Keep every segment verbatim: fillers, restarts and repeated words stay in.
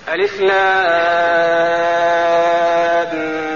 ألف لام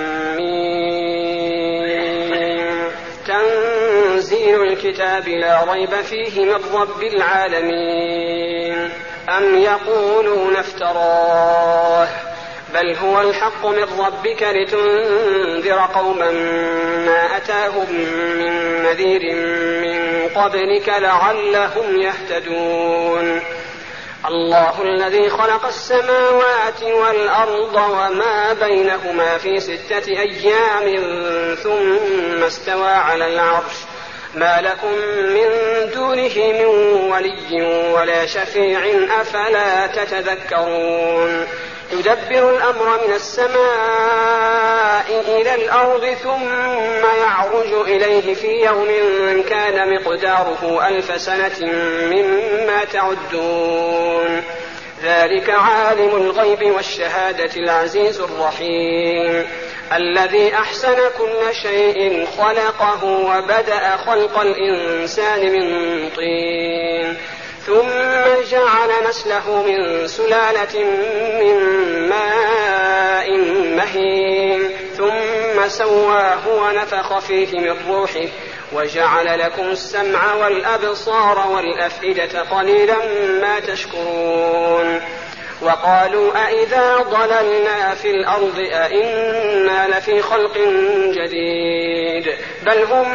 ميم. تنزيل الكتاب لا ريب فيه من رب العالمين. أم يقولون افتراه بل هو الحق من ربك لتنذر قوما ما أتاهم من نذير من قبلك لعلهم يهتدون. الله الذي خلق السماوات والأرض وما بينهما في ستة أيام ثم استوى على العرش ما لكم من دونه من ولي ولا شفيع أفلا تتذكرون. يدبر الأمر من السماء إلى الأرض ثم يعرج إليه في يوم كان مقداره ألف سنة مما تعدون. ذلك عالم الغيب والشهادة العزيز الرحيم الذي أحسن كل شيء خلقه وبدأ خلق الإنسان من طين ثم جعل نسله من سلالة من ماء مهين ثم سواه ونفخ فيه من روحه وجعل لكم السمع والأبصار والأفئدة قليلا ما تشكرون. وقالوا أئذا ضللنا في الأرض أئنا لفي خلق جديد بل هم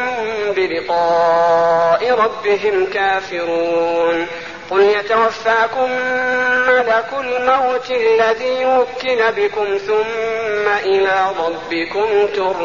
بلقاء ربهم كافرون. قل يتوفاكم ملك الموت الذي وكل بكم ثم إلى ربكم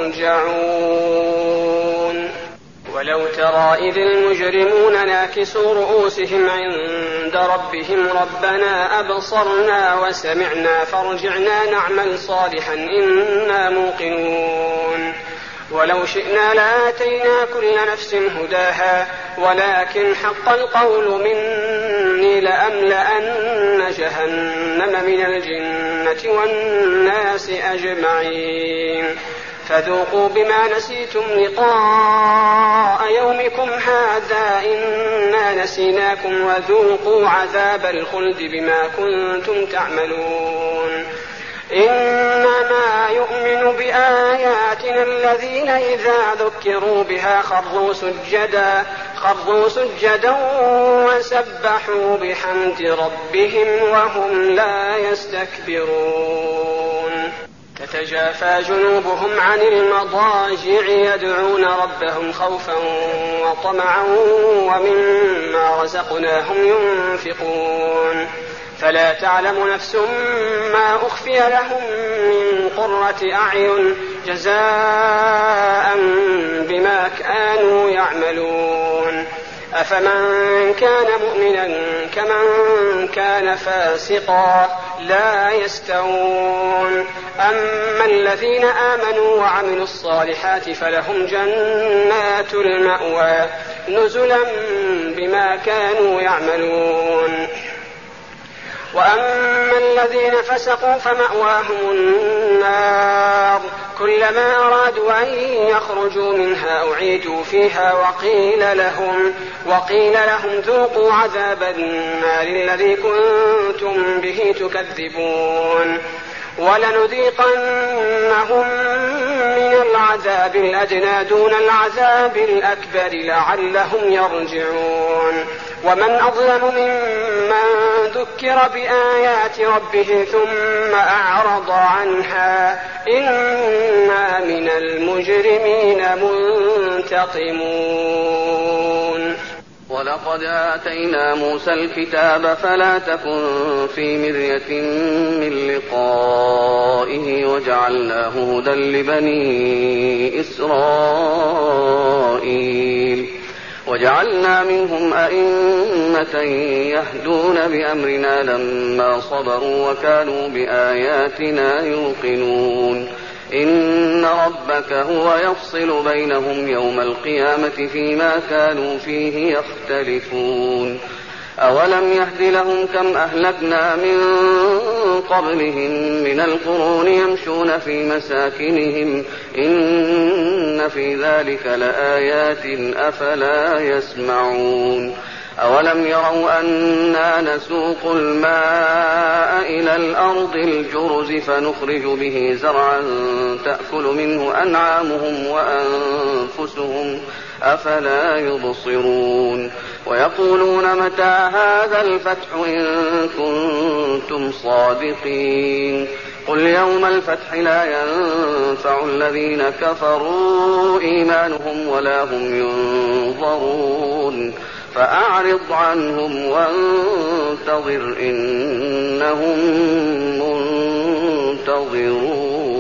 ترجعون. ولو ترى إذ المجرمون ناكسوا رؤوسهم عند ربهم ربنا أبصرنا وسمعنا فارجعنا نعمل صالحا إنا موقنون. ولو شئنا لآتينا كل نفس هداها ولكن حق القول مني لأملأن جهنم من الجنة والناس أجمعين. فذوقوا بما نسيتم لقاء يومكم هذا إنا نسيناكم وذوقوا عذاب الخلد بما كنتم تعملون. إنما يؤمن بآياتنا الذين إذا ذكروا بها خروا سجدا خروا سجدا وسبحوا بحمد ربهم وهم لا يستكبرون. تتجافى جنوبهم عن المضاجع يدعون ربهم خوفا وطمعا ومما رزقناهم ينفقون. فلا تعلم نفس ما أخفي لهم من قرة أعين جزاء بما كانوا يعملون. أفمن كان مؤمنا كمن كان فاسقا لا يستوون. أما الذين آمنوا وعملوا الصالحات فلهم جنات المأوى نزلا بما كانوا يعملون. وأما الذين فسقوا فمأواهم النار كلما أرادوا أن يخرجوا منها أعيدوا فيها وقيل لهم, وقيل لهم ذوقوا عذاب النار الذي كنتم به تكذبون. ولنذيقنهم من العذاب الأدنى دون العذاب الأكبر لعلهم يرجعون. ومن أظلم ممن ذكر بآيات ربه ثم أعرض عنها إنا من المجرمين منتقمون. ولقد آتينا موسى الكتاب فلا تكن في مرية من لقائه وجعلناه هدى لبني إسرائيل وجعلنا منهم أئمة يهدون بأمرنا لما صبروا وكانوا بآياتنا يوقنون. إن ربك هو يفصل بينهم يوم القيامة فيما كانوا فيه يختلفون. أولم يهد لهم كم أهلكنا من قبلهم من القرون يمشون في مساكنهم إن في ذلك لآيات أفلا يسمعون. أولم يروا أنا نسوق الماء إلى الأرض الجرز فنخرج به زرعا تأكل منه أنعامهم وأنفسهم أفلا يبصرون ويقولون متى هذا الفتح إن كنتم صادقين قل يوم الفتح لا ينفع الذين كفروا إيمانهم ولا هم ينظرون فأعرض عنهم وانتظر إنهم منتظرون.